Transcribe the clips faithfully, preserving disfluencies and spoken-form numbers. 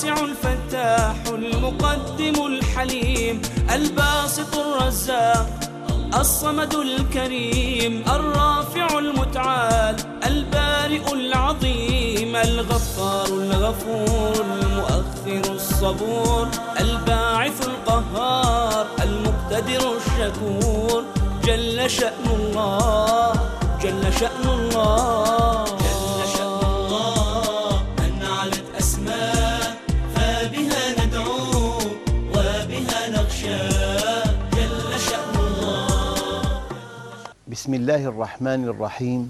الواسع الفتاح المقدم الحليم الباسط الرزاق الصمد الكريم الرافع المتعال البارئ العظيم الغفار الغفور المؤخر الصبور الباعث القهار المقتدر الشكور جل شأن الله جل شأن الله جل شأن الله من علت أسماء فبها ندعو وبها نخشى جل شأن الله. بسم الله الرحمن الرحيم.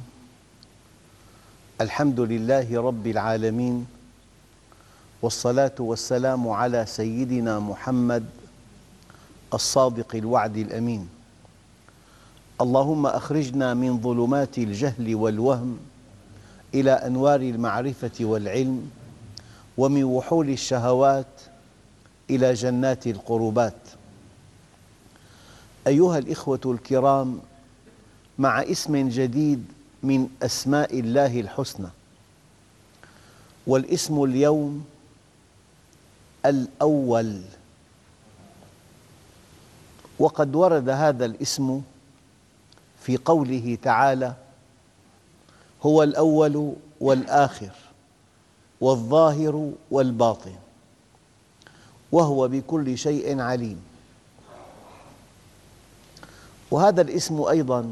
الحمد لله رب العالمين، والصلاة والسلام على سيدنا محمد الصادق الوعد الأمين. اللهم أخرجنا من ظلمات الجهل والوهم إلى أنوار المعرفة والعلم، ومن وحول الشهوات إلى جنات القربات. أيها الإخوة الكرام، مع اسم جديد من أسماء الله الحسنى، والاسم اليوم الأول. وقد ورد هذا الاسم في قوله تعالى: هو الأول والآخر والظاهر والباطن وهو بكل شيء عليم. وهذا الاسم أيضاً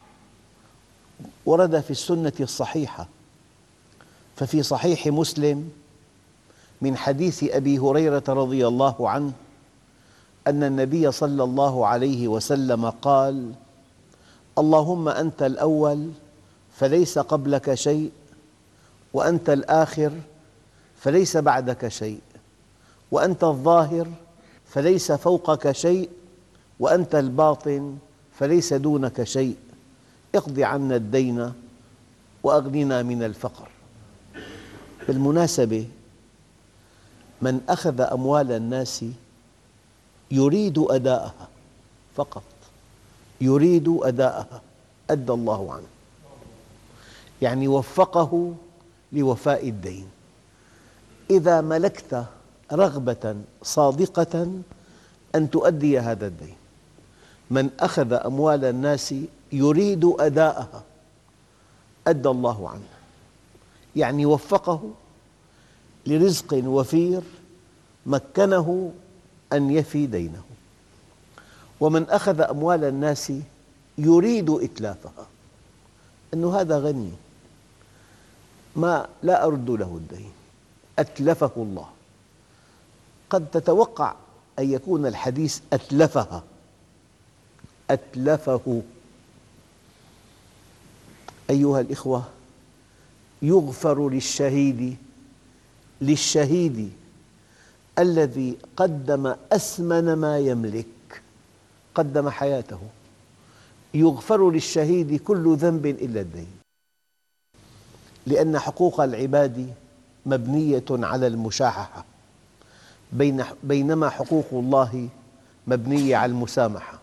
ورد في السنة الصحيحة، ففي صحيح مسلم من حديث أبي هريرة رضي الله عنه أن النبي صلى الله عليه وسلم قال: اللهم أنت الأول فليس قبلك شيء، وأنت الآخر فليس بعدك شيء، وأنت الظاهر فليس فوقك شيء، وأنت الباطن فليس دونك شيء، اقض عنا الدين وأغننا من الفقر. بالمناسبة، من أخذ أموال الناس يريد أداءها فقط، يريد أداءها، أدى الله عنه، يعني وفقه لوفاء الدين. إذا ملكت رغبة صادقة أن تؤدي هذا الدين. من أخذ أموال الناس يريد أداءها أدى الله عنه، يعني وفقه لرزق وفير مكنه أن يفي دينه. ومن أخذ أموال الناس يريد إتلافها، أنه هذا غني ما لا أرد له الدين، أتلفه الله. قد تتوقع أن يكون الحديث أتلفها، أتلفه. أيها الإخوة، يغفر للشهيد للشهيد الذي قدم أثمن ما يملك، قدم حياته. يغفر للشهيد كل ذنب إلا الدين، لأن حقوق العباد مبنية على المشاححة، بينما حقوق الله مبنية على المسامحة.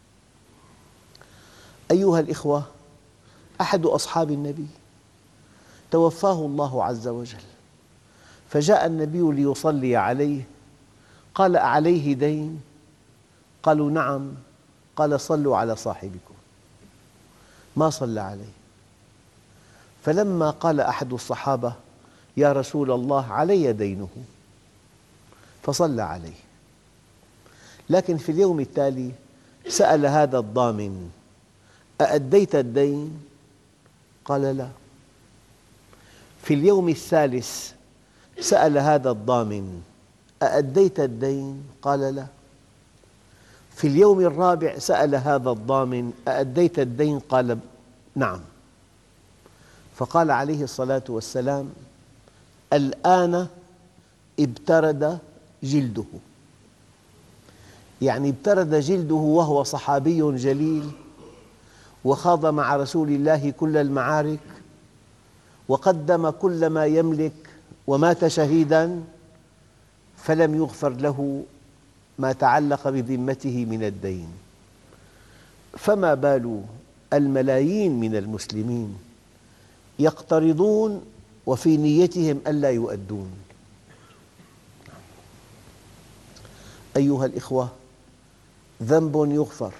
أيها الإخوة، أحد أصحاب النبي توفاه الله عز وجل، فجاء النبي ليصلي عليه، قال: أعليه دين؟ قالوا: نعم. قال: صلوا على صاحبكم. ما صلى عليه. فلما قال أحد الصحابة: يا رسول الله، علي دينه، فصلى عليه. لكن في اليوم التالي سأل هذا الضامن: أأديت الدين؟ قال: لا. في اليوم الثالث سأل هذا الضامن: أأديت الدين؟ قال: لا. في اليوم الرابع سأل هذا الضامن: أأديت الدين؟ قال: نعم. فقال عليه الصلاة والسلام: الآن ابترد جلده، يعني ابترد جلده وهو صحابي جليل، وخاض مع رسول الله كل المعارك، وقدم كل ما يملك، ومات شهيداً، فلم يغفر له ما تعلق بذمته من الدين. فما بال الملايين من المسلمين يقترضون وفي نيتهم ألا يؤدون؟ أيها الإخوة، ذنب يغفر،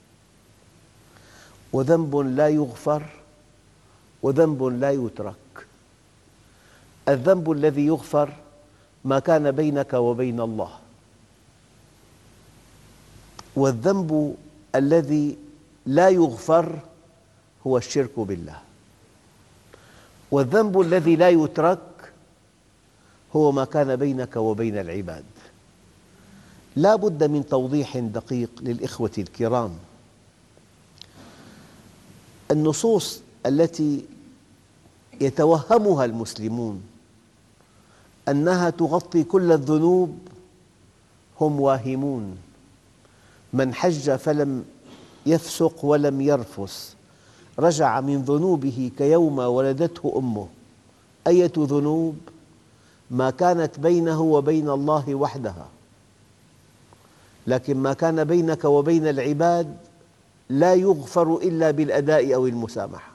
وذنب لا يغفر، وذنب لا يترك. الذنب الذي يغفر ما كان بينك وبين الله، والذنب الذي لا يغفر هو الشرك بالله، والذنب الذي لا يترك هو ما كان بينك وبين العباد. لا بد من توضيح دقيق للإخوة الكرام. النصوص التي يتوهمها المسلمون أنها تغطي كل الذنوب هم واهمون. من حج فلم يفسق ولم يرفث رجع من ذنوبه كيوم ولدته أمه. أية ذنوب؟ ما كانت بينه وبين الله وحدها، لكن ما كان بينك وبين العباد لا يغفر إلا بالأداء أو المسامحة.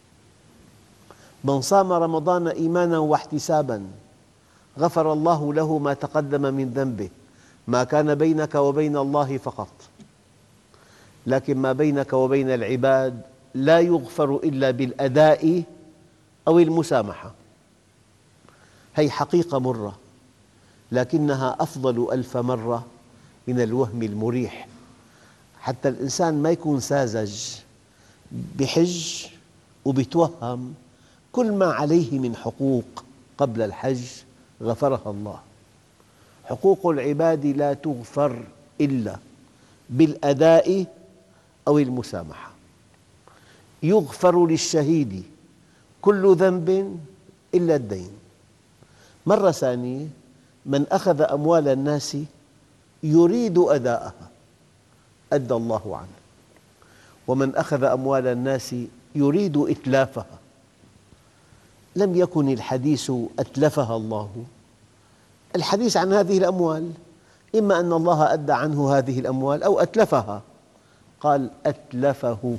من صام رمضان إيمانا واحتسابا غفر الله له ما تقدم من ذنبه، ما كان بينك وبين الله فقط، لكن ما بينك وبين العباد لا يغفر إلا بالأداء أو المسامحة. هي حقيقة مرة، لكنها أفضل ألف مرة من الوهم المريح. حتى الإنسان ما يكون ساذج، بحج وبيتوهم كل ما عليه من حقوق قبل الحج غفرها الله. حقوق العباد لا تغفر إلا بالأداء أو المسامحة. يغفر للشهيد كل ذنب إلا الدين. مرة ثانية، من أخذ أموال الناس يريد أداءها أدى الله عنه، ومن أخذ أموال الناس يريد إتلافها لم يكن الحديث أتلفها الله. الحديث عن هذه الأموال إما أن الله أدى عنه هذه الأموال أو أتلفها، قال أتلفه.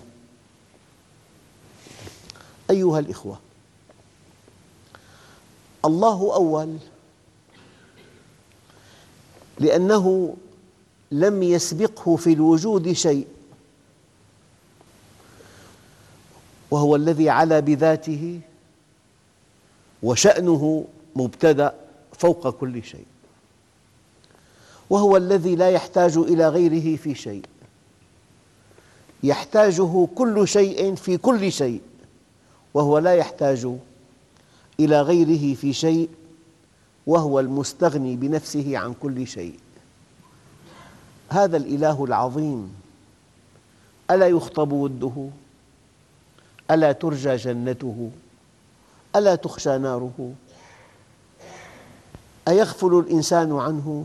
أيها الإخوة، الله أول لأنه لم يسبقه في الوجود شيء، وهو الذي علا بذاته وشأنه مبتدأ فوق كل شيء، وهو الذي لا يحتاج إلى غيره في شيء، يحتاجه كل شيء في كل شيء، وهو لا يحتاج إلى غيره في شيء، وهو المستغني بنفسه عن كل شيء. هذا الإله العظيم ألا يخطب وده؟ ألا ترجى جنته؟ ألا تخشى ناره؟ أيغفل الإنسان عنه؟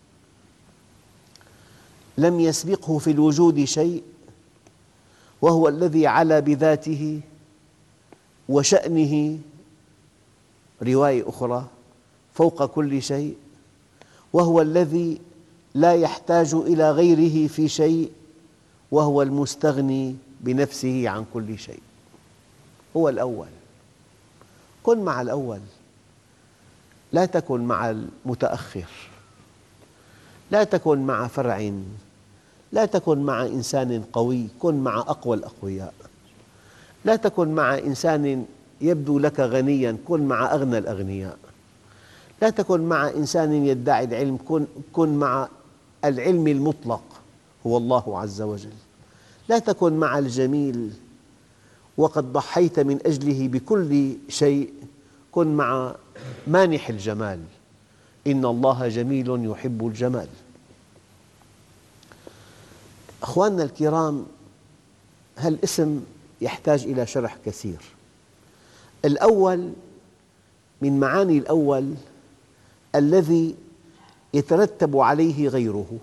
لم يسبقه في الوجود شيء، وهو الذي علا بذاته وشأنه، رواية أخرى، فوق كل شيء، وهو الذي لا يحتاج إلى غيره في شيء، وهو المستغني بنفسه عن كل شيء. هو الأول. كن مع الأول، لا تكن مع المتأخر، لا تكن مع فرع، لا تكن مع إنسان قوي، كن مع أقوى الأقوياء. لا تكن مع إنسان يبدو لك غنياً، كن مع أغنى الأغنياء. لا تكن مع إنسان يدعي العلم، كن, كن مع العلم المطلق هو الله عز وجل. لا تكن مع الجميل وقد ضحيت من أجله بكل شيء، كن مع مانح الجمال، إن الله جميل يحب الجمال. أخواننا الكرام، هالاسم يحتاج إلى شرح كثير. الأول من معاني الأول الذي يترتب عليه غيره.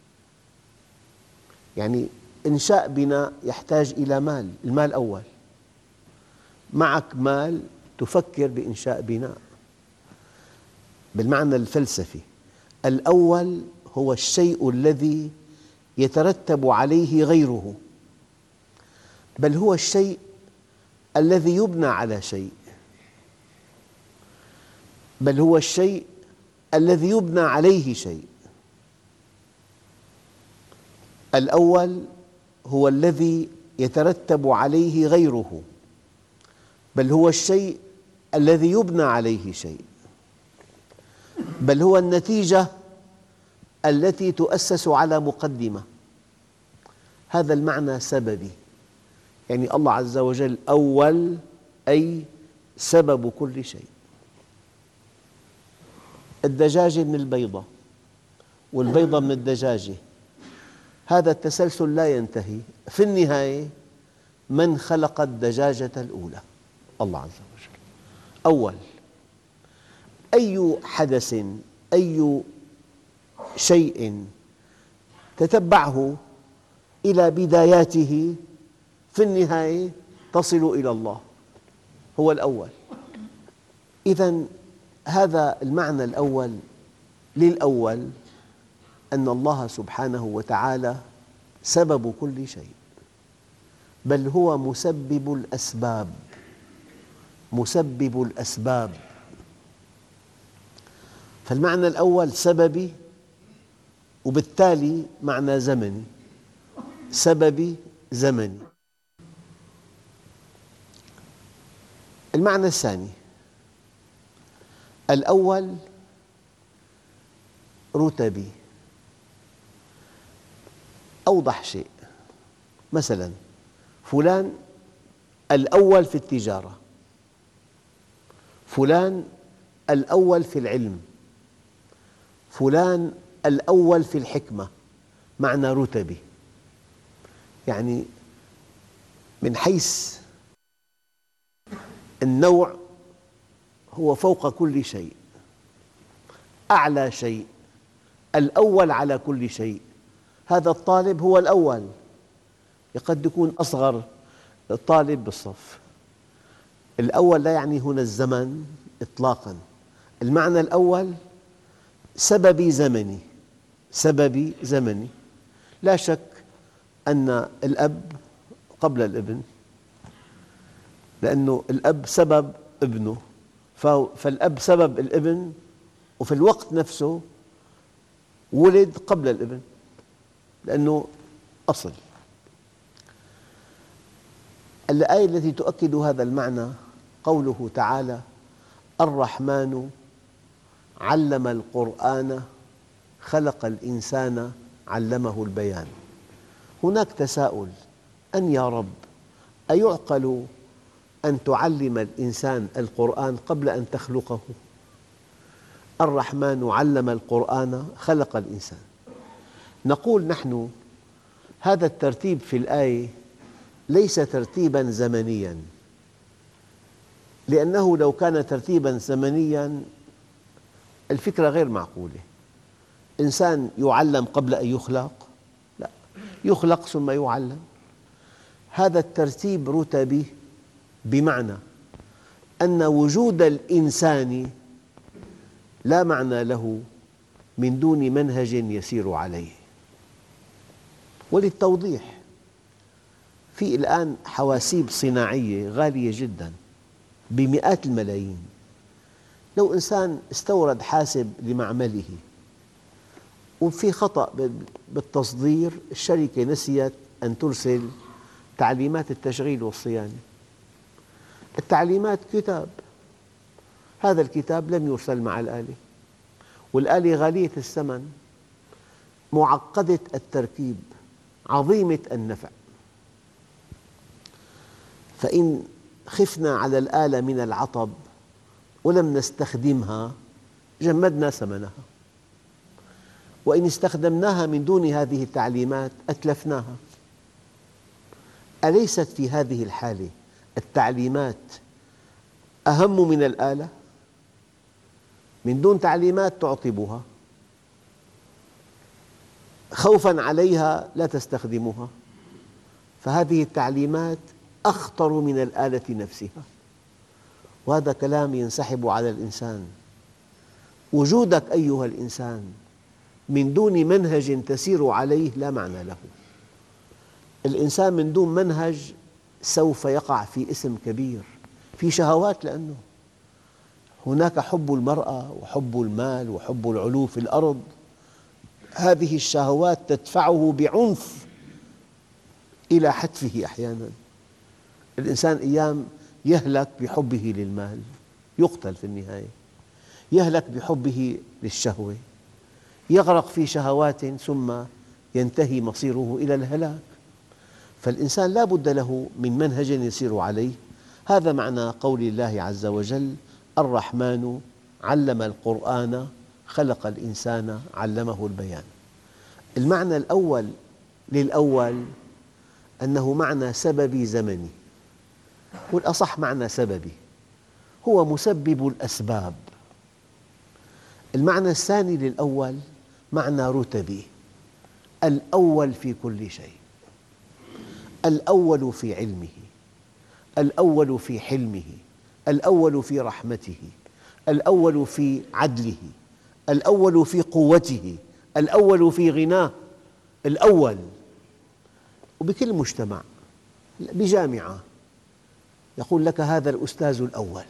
يعني إنشاء بناء يحتاج إلى مال، المال أول. معك مال تفكر بإنشاء بناء بالمعنى الفلسفي. الأول هو الشيء الذي يترتب عليه غيره، بل هو الشيء الذي يبنى على شيء، بل هو الشيء الذي يبنى عليه شيء. الأول هو الذي يترتب عليه غيره، بل هو الشيء الذي يبنى عليه شيء، بل هو النتيجة التي تؤسس على مقدمة. هذا المعنى سببي، يعني الله عز وجل أول، أي سبب كل شيء. الدجاجة من البيضة والبيضة من الدجاجة، هذا التسلسل لا ينتهي. في النهاية من خلق الدجاجة الأولى؟ الله عز وجل. أول، أي حدث، أي شيء تتبعه إلى بداياته في النهاية تصل إلى الله، هو الأول. إذن هذا المعنى الأول للأول، أن الله سبحانه وتعالى سبب كل شيء، بل هو مسبب الأسباب، مسبب الأسباب. فالمعنى الأول سببي، وبالتالي معنى زمني، سببي زمني. المعنى الثاني، الأول رتبي. أوضح شيء، مثلاً فلان الأول في التجارة، فلان الأول في العلم، فلان الأول في الحكمة، معنى رتبي. يعني من حيث النوع هو فوق كل شيء، أعلى شيء، الأول على كل شيء. هذا الطالب هو الأول، قد يكون أصغر طالب بالصف. الأول لا يعني هنا الزمن إطلاقاً، المعنى الأول سببي زمني، سببي زمني. لا شك أن الأب قبل الابن، لأنه الأب سبب ابنه، فالأب سبب الابن، وفي الوقت نفسه ولد قبل الابن لأنه أصل. الآية التي تؤكد هذا المعنى قوله تعالى: الرحمن علم القرآن خلق الإنسان علمه البيان. هناك تساؤل: أن يا رب، أيعقل أن تعلم الإنسان القرآن قبل أن تخلقه؟ الرحمن علم القرآن خلق الإنسان. نقول نحن هذا الترتيب في الآية ليس ترتيباً زمنياً، لأنه لو كان ترتيباً زمنياً الفكرة غير معقولة. إنسان يعلم قبل أن يخلق؟ لا، يخلق ثم يعلم. هذا الترتيب رتبي، بمعنى أن وجود الإنسان لا معنى له من دون منهج يسير عليه. وللتوضيح، في الآن حواسيب صناعية غالية جداً بمئات الملايين. لو إنسان استورد حاسب لمعمله وفي خطأ بالتصدير، الشركة نسيت أن ترسل تعليمات التشغيل والصيانة. التعليمات كتاب، هذا الكتاب لم يرسل مع الآلة، والآلة غالية الثمن، معقدة التركيب، عظيمة النفع. فإن خفنا على الآلة من العطب ولم نستخدمها جمدنا ثمنها، وإن استخدمناها من دون هذه التعليمات أتلفناها. أليست في هذه الحالة التعليمات أهم من الآلة؟ من دون تعليمات تعطبها، خوفاً عليها لا تستخدمها. فهذه التعليمات أخطر من الآلة نفسها، وهذا كلام ينسحب على الإنسان. وجودك أيها الإنسان من دون منهج تسير عليه لا معنى له. الإنسان من دون منهج سوف يقع في إثم كبير، في شهوات، لأنه هناك حب المرأة وحب المال وحب العلو في الأرض. هذه الشهوات تدفعه بعنف إلى حتفه أحياناً. الإنسان أيام يهلك بحبه للمال، يقتل في النهاية، يهلك بحبه للشهوة، يغرق في شهوات ثم ينتهي مصيره إلى الهلاك. فالإنسان لا بد له من منهج يسير عليه. هذا معنى قول الله عز وجل: الرحمن علم القرآن خلق الإنسان علمه البيان. المعنى الأول للأول أنه معنى سببي زمني، والأصح معنى سببي، هو مسبب الأسباب. المعنى الثاني للأول معنى رتبي، الأول في كل شيء، الأول في علمه، الأول في حلمه، الأول في رحمته، الأول في عدله، الأول في قوته، الأول في غناه، الأول. وبكل مجتمع، بجامعة يقول لك هذا الأستاذ الأول،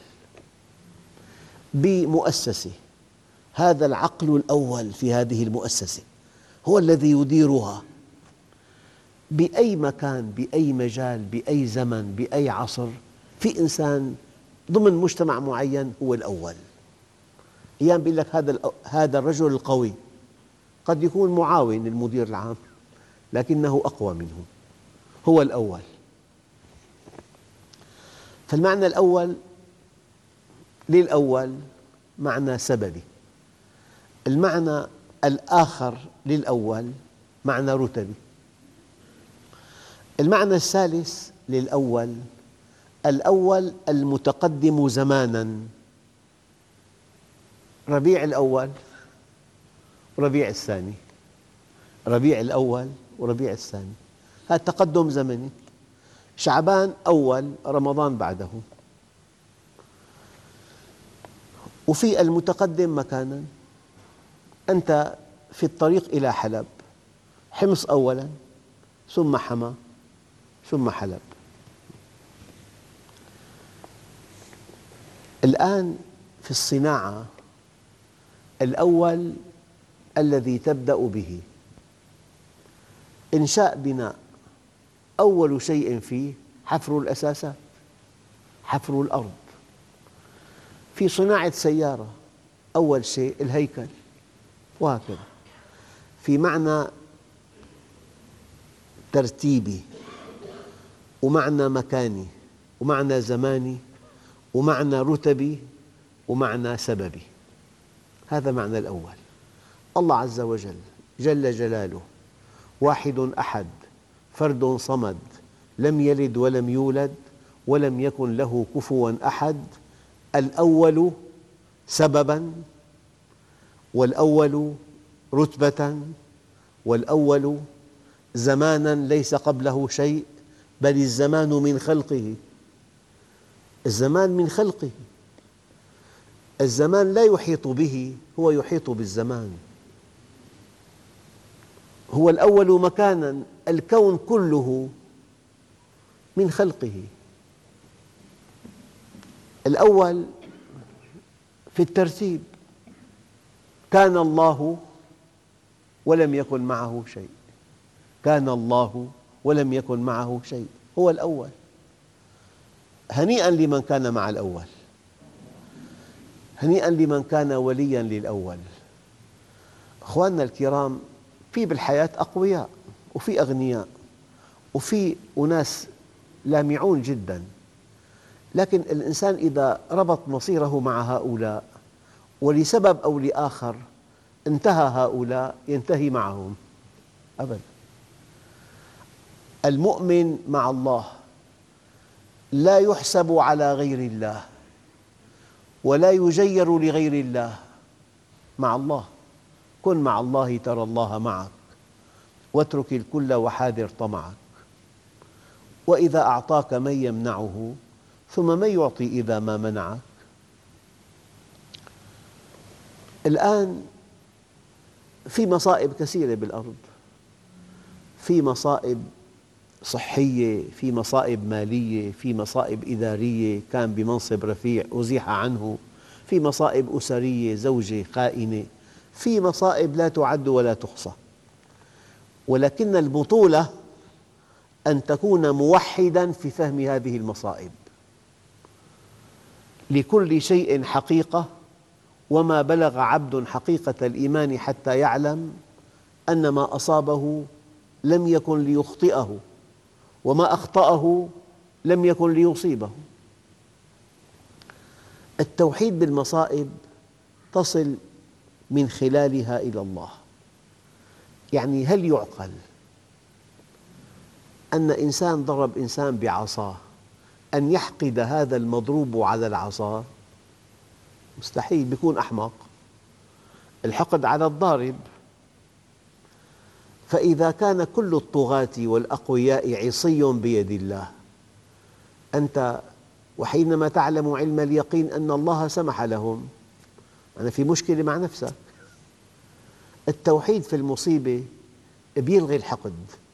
بمؤسسة هذا العقل الأول في هذه المؤسسة، هو الذي يديرها. بأي مكان، بأي مجال، بأي زمن، بأي عصر، في إنسان ضمن مجتمع معين هو الأول. أيام يقول لك هذا هذا الرجل القوي، قد يكون معاون المدير العام لكنه أقوى منه، هو الأول. فالمعنى الأول للأول معنى سببي. المعنى الآخر للأول معنى رتبي. المعنى الثالث للأول، الأول المتقدم زماناً. ربيع الأول وربيع الثاني، ربيع الأول وربيع الثاني، هذا تقدم زمني. شعبان أول، رمضان بعده. وفي المتقدم مكاناً، أنت في الطريق إلى حلب، حمص أولاً ثم حما ثم حلب. الآن في الصناعة، الأول الذي تبدأ به إنشاء بناء، أول شيء فيه حفر الأساسات، حفر الأرض. في صناعة سيارة أول شيء الهيكل، وهكذا. في معنى ترتيبي، ومعنى مكاني، ومعنى زماني، ومعنى رتبي، ومعنى سببي. هذا معنى الأول. الله عز وجل جل جلاله واحد أحد فرد صمد، لم يلد ولم يولد ولم يكن له كفواً أحد. الأول سبباً، والأول رتبة، والأول زماناً ليس قبله شيء، بل الزمان من خلقه. الزمان من خلقه، الزمان لا يحيط به، هو يحيط بالزمان. هو الأول مكاناً، الكون كله من خلقه. الأول في الترتيب، كان الله ولم يكن معه شيء، كان الله ولم يكن معه شيء، هو الأول. هنيئاً لمن كان مع الأول، هنيئاً لمن كان ولياً للأول. أخواننا الكرام، في بالحياة أقوياء وفي أغنياء وفي أناس لامعون جداً، لكن الإنسان إذا ربط مصيره مع هؤلاء ولسبب أو لآخر انتهى هؤلاء، ينتهي معهم أبداً. المؤمن مع الله لا يحسب على غير الله ولا يجير لغير الله، مع الله. كن مع الله ترى الله معك، واترك الكل وحاذر طمعك. وإذا أعطاك من يمنعه، ثم من يعطي إذا ما منعك. الآن في مصائب كثيرة بالأرض، في مصائب صحية، في مصائب مالية، في مصائب إدارية، كان بمنصب رفيع أزيح عنه، في مصائب أسرية، زوجة خائنة، في مصائب لا تعد ولا تحصى، ولكن البطولة أن تكون موحداً في فهم هذه المصائب. لكل شيء حقيقة، وما بلغ عبد حقيقة الإيمان حتى يعلم أن ما أصابه لم يكن ليخطئه، وما أخطأه لم يكن ليصيبه. التوحيد بالمصائب تصل من خلالها إلى الله. يعني هل يعقل أن إنسان ضرب إنسان بعصاه أن يحقد هذا المضروب على العصا؟ مستحيل، بيكون أحمق. الحقد على الضارب. فإذا كان كل الطغاة والأقوياء عصي بيد الله، أنت وحينما تعلم علم اليقين أن الله سمح لهم، أنا في مشكلة مع نفسك. التوحيد في المصيبة بيلغي الحقد.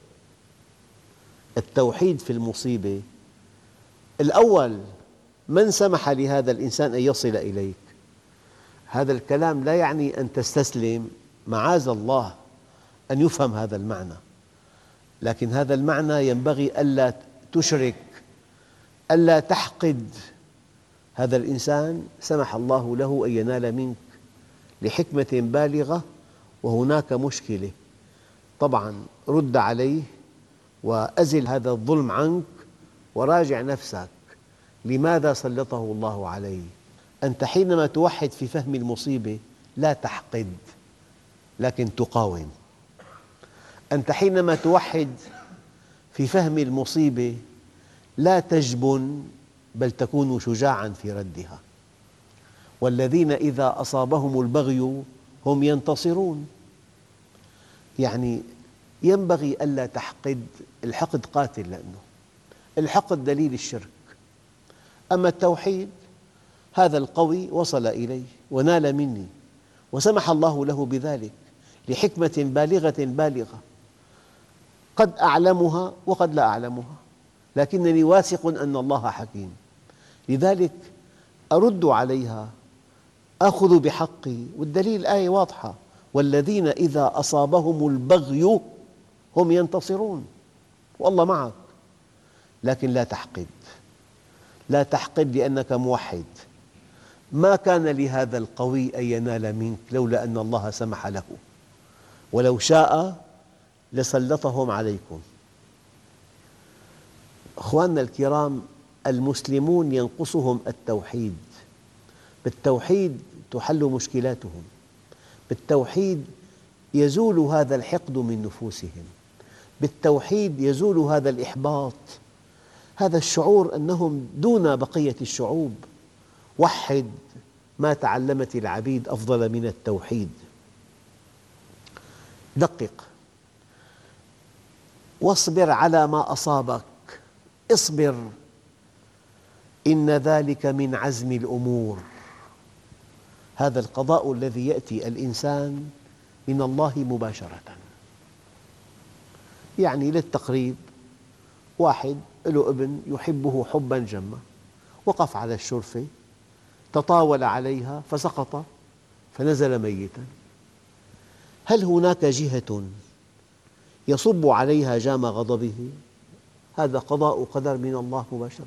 التوحيد في المصيبة الأول، من سمح لهذا الإنسان أن يصل إليك؟ هذا الكلام لا يعني أن تستسلم، معاذ الله أن يفهم هذا المعنى، لكن هذا المعنى ينبغي ألا تشرك، ألا تحقد. هذا الإنسان سمح الله له أن ينال منك لحكمة بالغة، وهناك مشكلة. طبعاً رد عليه وأزل هذا الظلم عنك، وراجع نفسك، لماذا سلطه الله علي؟ أنت حينما توحد في فهم المصيبة لا تحقد، لكن تقاوم. أنت حينما توحد في فهم المصيبة لا تجبن، بل تكون شجاعاً في ردها. والذين إذا أصابهم البغي هم ينتصرون. يعني ينبغي ألا تحقد. الحقد قاتل، لأنه الحقد دليل الشرك. أما التوحيد، هذا القوي وصل إلي ونال مني، وسمح الله له بذلك لحكمة بالغة بالغة، قد أعلمها وقد لا أعلمها، لكنني واثق أن الله حكيم. لذلك أرد عليها، آخذ بحقي، والدليل الآية واضحة: والذين إذا أصابهم البغي هم ينتصرون، والله معك. لكن لا تحقد، لا تحقد، لأنك موحد. ما كان لهذا القوي أن ينال منك لولا أن الله سمح له، ولو شاء لسلطهم عليكم. أخواننا الكرام، المسلمون ينقصهم التوحيد. بالتوحيد تحل مشكلاتهم، بالتوحيد يزول هذا الحقد من نفوسهم، بالتوحيد يزول هذا الإحباط، هذا الشعور أنهم دون بقية الشعوب. وحد ما تعلمت العبيد أفضل من التوحيد. دقق، واصبر على ما أصابك، اصبر، إن ذلك من عزم الأمور. هذا القضاء الذي يأتي الإنسان من الله مباشرة. يعني للتقريب، واحد له ابن يحبه حباً جماً، وقف على الشرفة، تطاول عليها فسقط فنزل ميتاً. هل هناك جهة يصب عليها جام غضبه؟ هذا قضاء وقدر من الله مباشرة.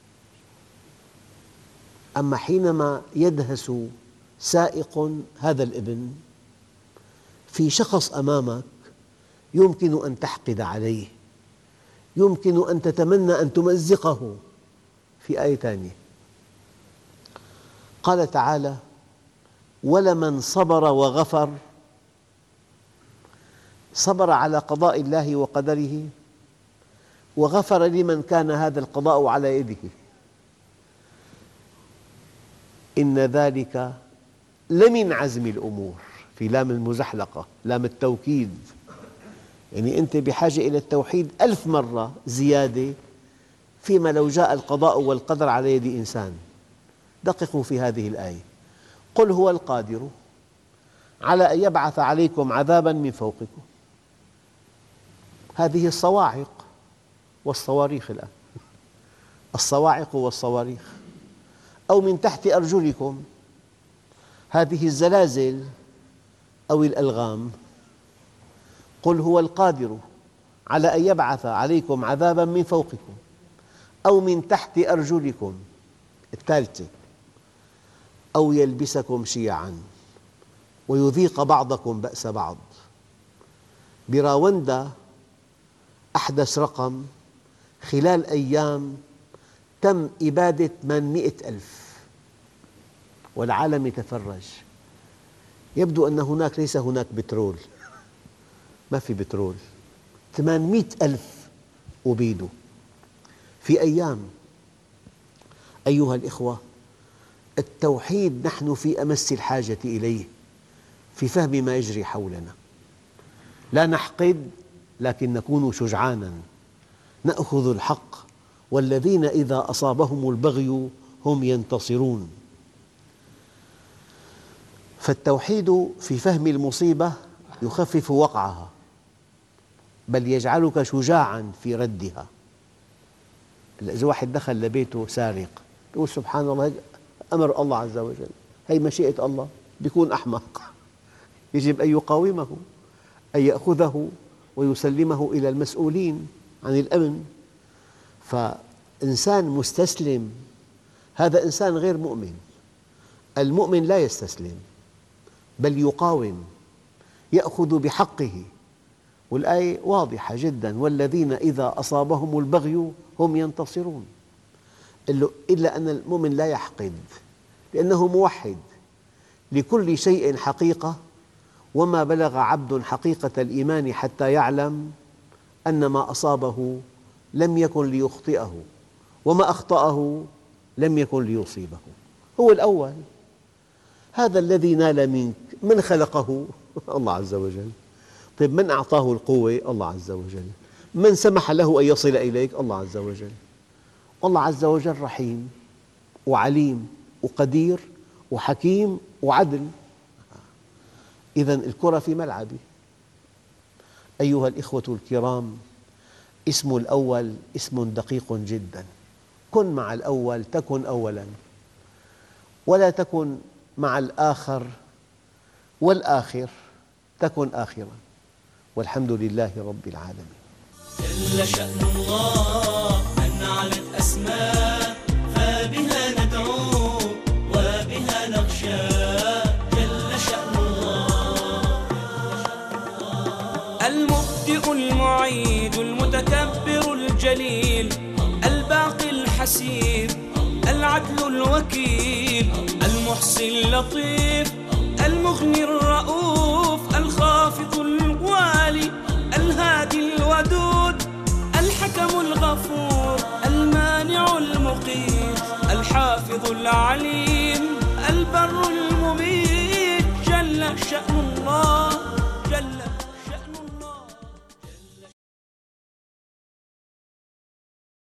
أما حينما يدهس سائق هذا الابن في شخص أمامك، يمكن أن تحقد عليه، يمكن أن تتمنى أن تمزقه. في آية ثانية قال تعالى: ولمن صبر وغفر. صبر على قضاء الله وقدره، وغفر لمن كان هذا القضاء على يده. إن ذلك لمن عزم الأمور، في لام المزحلقة، لام التوكيد. يعني أنت بحاجة إلى التوحيد ألف مرة زيادة فيما لو جاء القضاء والقدر على يد إنسان. دققوا في هذه الآية: قل هو القادر على أن يبعث عليكم عذاباً من فوقكم. هذه الصواعق والصواريخ الآن، الصواعق والصواريخ، أو من تحت أرجلكم، هذه الزلازل أو الألغام. قل هو القادر على أن يبعث عليكم عذابا من فوقكم أو من تحت أرجلكم، الثالثة، أو يلبسكم شيعاً ويذيق بعضكم بأس بعض. براوندا أحدث رقم خلال أيام تم إبادة ثمانمئة ألف والعالم يتفرج. يبدو أن هناك ليس هناك بترول، ما في بترول. ثمانمئة ألف أبيدوا في أيام. أيها الإخوة، التوحيد نحن في أمس الحاجة إليه في فهم ما يجري حولنا. لا نحقد، لكن نكون شجعاناً، نأخذ الحق، والذين إذا أصابهم البغي هم ينتصرون. فالتوحيد في فهم المصيبة يخفف وقعها، بل يجعلك شجاعاً في ردها. إذا واحد دخل لبيته سارق يقول سبحان الله، أمر الله عز وجل، هي مشيئة الله، بيكون أحمق. يجب أن يقاومه، أن يأخذه ويسلمه إلى المسؤولين عن الأمن. فإنسان مستسلم هذا إنسان غير مؤمن. المؤمن لا يستسلم بل يقاوم، يأخذ بحقه. والآية واضحة جدا: والذين إذا أصابهم البغي هم ينتصرون. إلا أن المؤمن لا يحقد لأنه موحد، لكل شيء حقيقة، وما بلغ عبد حقيقة الإيمان حتى يعلم أن ما أصابه لم يكن ليخطئه وما أخطأه لم يكن ليصيبه. هو الأول. هذا الذي نال منك من خلقه؟ الله عز وجل. طيب من أعطاه القوة؟ الله عز وجل. من سمح له أن يصل إليك؟ الله عز وجل. الله عز وجل رحيم وعليم وقدير وحكيم وعدل. إذن الكرة في ملعبي. أيها الإخوة الكرام، اسم الأول اسم دقيق جدا. كن مع الأول تكن أولا، ولا تكن مع الآخر والآخر تكن آخرا. والحمد لله رب العالمين. جل شأن الله أن علت أسماء، فبها ندعو وبها نخشى. جل شأن الله. المبدئ المعيد المتكبر الجليل، الباقي الحسيب، العدل الوكيل، المحصي اللطيف، المغني الرؤوف، الخافض الوالي، الهادي الودود، الحكم الغفور، المانع المقيت، الحافظ العليم، البر المميت. جل شأن الله.